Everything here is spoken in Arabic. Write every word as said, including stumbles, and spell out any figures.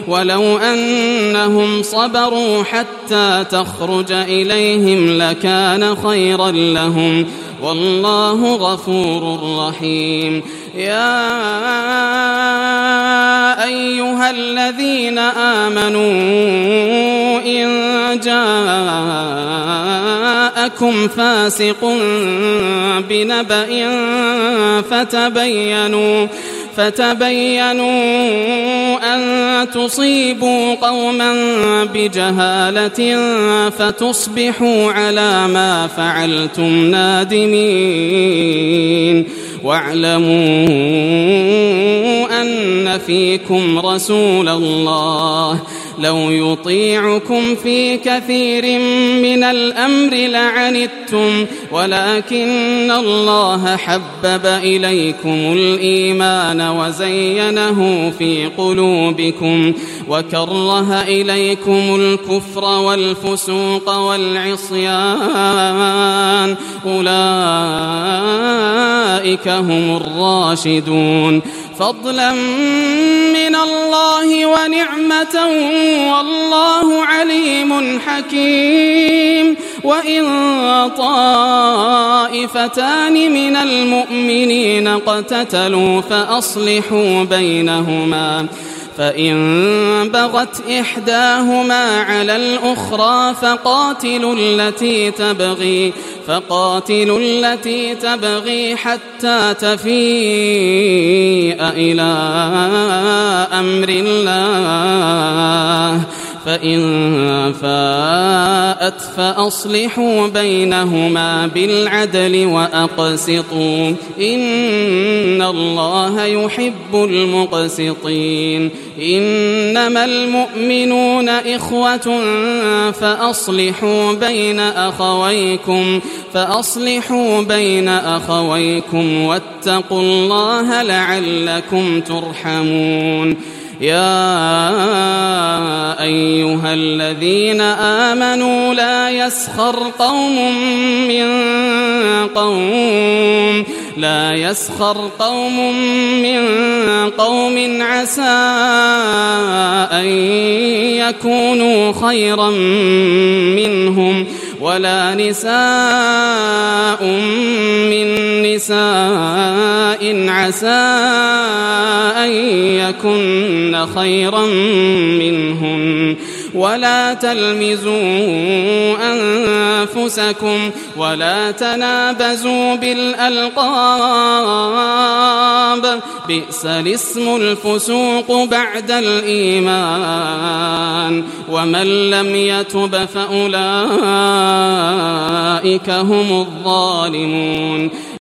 ولو أنهم صبروا حتى تخرج إليهم لكان خيرا لهم والله غفور رحيم. يا أيها الذين آمنوا إن جاءكم فاسق بنبأ فتبينوا فتبينوا أن تصيبوا قوما بجهالة فتصبحوا على ما فعلتم نادمين. واعلموا أن فيكم رسول الله لو يطيعكم في كثير من الأمر لعنتم ولكن الله حبب إليكم الإيمان وزينه في قلوبكم وكره إليكم الكفر والفسوق والعصيان أولئك هم الراشدون فضلا من الله ونعمة والله عليم حكيم. وإن طائفتان من المؤمنين اقتتلوا فأصلحوا بينهما فإن بغت إحداهما على الأخرى فقاتلوا التي تبغي فقاتلوا التي تبغي حتى تفيء إلى أمر الله فإن فاءت فأصلحوا بينهما بالعدل وأقسطوا إن الله يحب المقسطين. إنما المؤمنون إخوة فأصلحوا بين أخويكم فأصلحوا بين أخويكم واتقوا الله لعلكم ترحمون. يا أيها الذين آمنوا لا يسخر قوم من قوم لا يسخر قوم من قوم عسى أن يكونوا خيرا منهم ولا نساء من نساء عسى أن يكن خيرا منهم ولا تلمزوا أنفسكم ولا تنابزوا بالألقاب بئس الاسم الفسوق بعد الإيمان ومن لم يتب فأولئك هم الظالمون.